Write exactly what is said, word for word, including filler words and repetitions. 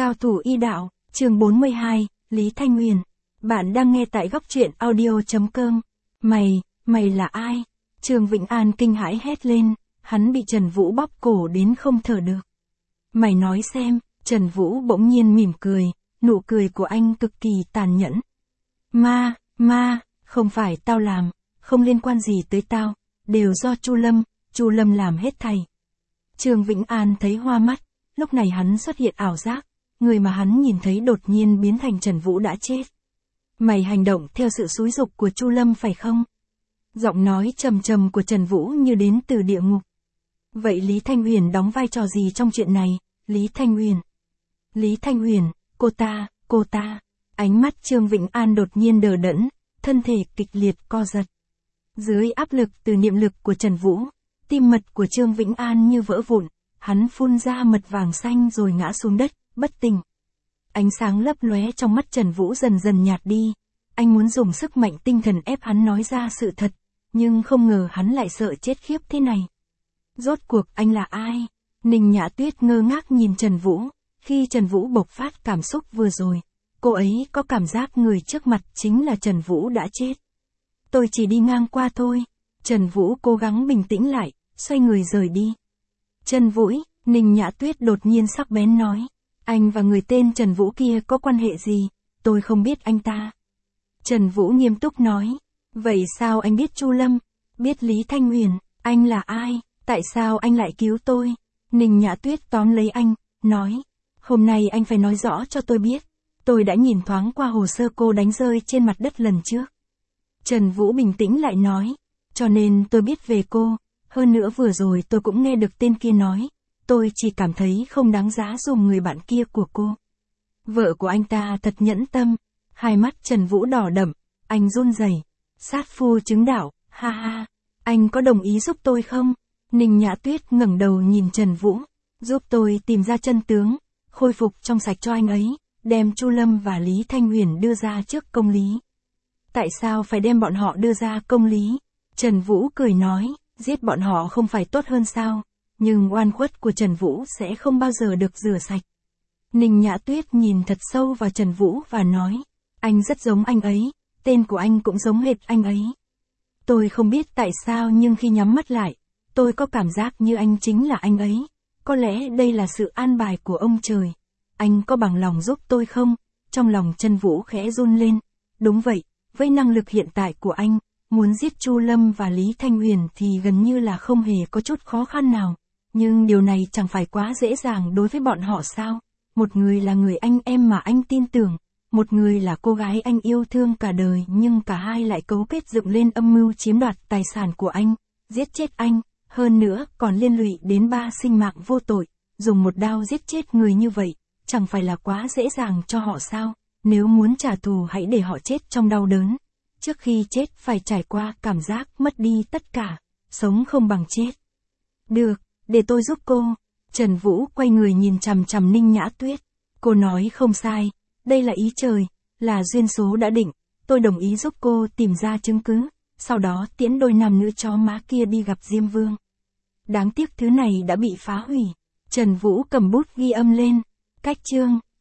Cao thủ y đạo, chương bốn mươi hai, Lý Thanh Huyền. Bạn đang nghe tại góc truyện audio chấm com. Mày, mày là ai? Trương Vĩnh An kinh hãi hét lên, hắn bị Trần Vũ bóp cổ đến không thở được. Mày nói xem, Trần Vũ bỗng nhiên mỉm cười, nụ cười của anh cực kỳ tàn nhẫn. Ma, ma, không phải tao làm, không liên quan gì tới tao, đều do Chu Lâm, Chu Lâm làm hết thầy. Trương Vĩnh An thấy hoa mắt, lúc này hắn xuất hiện ảo giác, người mà hắn nhìn thấy đột nhiên biến thành Trần Vũ đã chết. Mày hành động theo sự xúi giục của Chu Lâm phải không? Giọng nói trầm trầm của Trần Vũ như đến từ địa ngục. Vậy Lý Thanh Huyền đóng vai trò gì trong chuyện này? Lý Thanh Huyền. Lý Thanh Huyền, cô ta, cô ta. Ánh mắt Trương Vĩnh An đột nhiên đờ đẫn, thân thể kịch liệt co giật. Dưới áp lực từ niệm lực của Trần Vũ, tim mật của Trương Vĩnh An như vỡ vụn, hắn phun ra mật vàng xanh rồi ngã xuống đất, bất tỉnh. Ánh sáng lấp lóe trong mắt Trần Vũ dần dần nhạt đi, anh muốn dùng sức mạnh tinh thần ép hắn nói ra sự thật, nhưng không ngờ hắn lại sợ chết khiếp thế này. Rốt cuộc anh là ai? Ninh Nhã Tuyết ngơ ngác nhìn Trần Vũ, khi Trần Vũ bộc phát cảm xúc vừa rồi, cô ấy có cảm giác người trước mặt chính là Trần Vũ đã chết. Tôi chỉ đi ngang qua thôi. Trần Vũ cố gắng bình tĩnh lại, xoay người rời đi. Trần Vũ, Ninh Nhã Tuyết đột nhiên sắc bén nói, anh và người tên Trần Vũ kia có quan hệ gì? Tôi không biết anh ta. Trần Vũ nghiêm túc nói, vậy sao anh biết Chu Lâm, biết Lý Thanh Huyền, anh là ai, tại sao anh lại cứu tôi? Ninh Nhã Tuyết tóm lấy anh, nói, hôm nay anh phải nói rõ cho tôi biết, tôi đã nhìn thoáng qua hồ sơ cô đánh rơi trên mặt đất lần trước. Trần Vũ bình tĩnh lại nói, cho nên tôi biết về cô, hơn nữa vừa rồi tôi cũng nghe được tên kia nói, tôi chỉ cảm thấy không đáng giá dùng người bạn kia của cô. Vợ của anh ta thật nhẫn tâm. Hai mắt Trần Vũ đỏ đậm, anh run rẩy, sát phu chứng đạo, ha ha, anh có đồng ý giúp tôi không? Ninh Nhã Tuyết ngẩng đầu nhìn Trần Vũ, giúp tôi tìm ra chân tướng, khôi phục trong sạch cho anh ấy, đem Chu Lâm và Lý Thanh Huyền đưa ra trước công lý. Tại sao phải đem bọn họ đưa ra công lý? Trần Vũ cười nói, giết bọn họ không phải tốt hơn sao, nhưng oan khuất của Trần Vũ sẽ không bao giờ được rửa sạch. Ninh Nhã Tuyết nhìn thật sâu vào Trần Vũ và nói, anh rất giống anh ấy, tên của anh cũng giống hệt anh ấy. Tôi không biết tại sao nhưng khi nhắm mắt lại, tôi có cảm giác như anh chính là anh ấy. Có lẽ đây là sự an bài của ông trời. Anh có bằng lòng giúp tôi không? Trong lòng Trần Vũ khẽ run lên. Đúng vậy, với năng lực hiện tại của anh, muốn giết Chu Lâm và Lý Thanh Huyền thì gần như là không hề có chút khó khăn nào. Nhưng điều này chẳng phải quá dễ dàng đối với bọn họ sao? Một người là người anh em mà anh tin tưởng. Một người là cô gái anh yêu thương cả đời nhưng cả hai lại cấu kết dựng lên âm mưu chiếm đoạt tài sản của anh, giết chết anh, hơn nữa còn liên lụy đến ba sinh mạng vô tội, dùng một đao giết chết người như vậy, chẳng phải là quá dễ dàng cho họ sao? Nếu muốn trả thù hãy để họ chết trong đau đớn. Trước khi chết phải trải qua cảm giác mất đi tất cả, sống không bằng chết. Được, để tôi giúp cô. Trần Vũ quay người nhìn chằm chằm Ninh Nhã Tuyết. Cô nói không sai. Đây là ý trời, là duyên số đã định, tôi đồng ý giúp cô tìm ra chứng cứ, sau đó tiễn đôi nam nữ chó má kia đi gặp Diêm Vương. Đáng tiếc thứ này đã bị phá hủy. Trần Vũ cầm bút ghi âm lên, cách chương,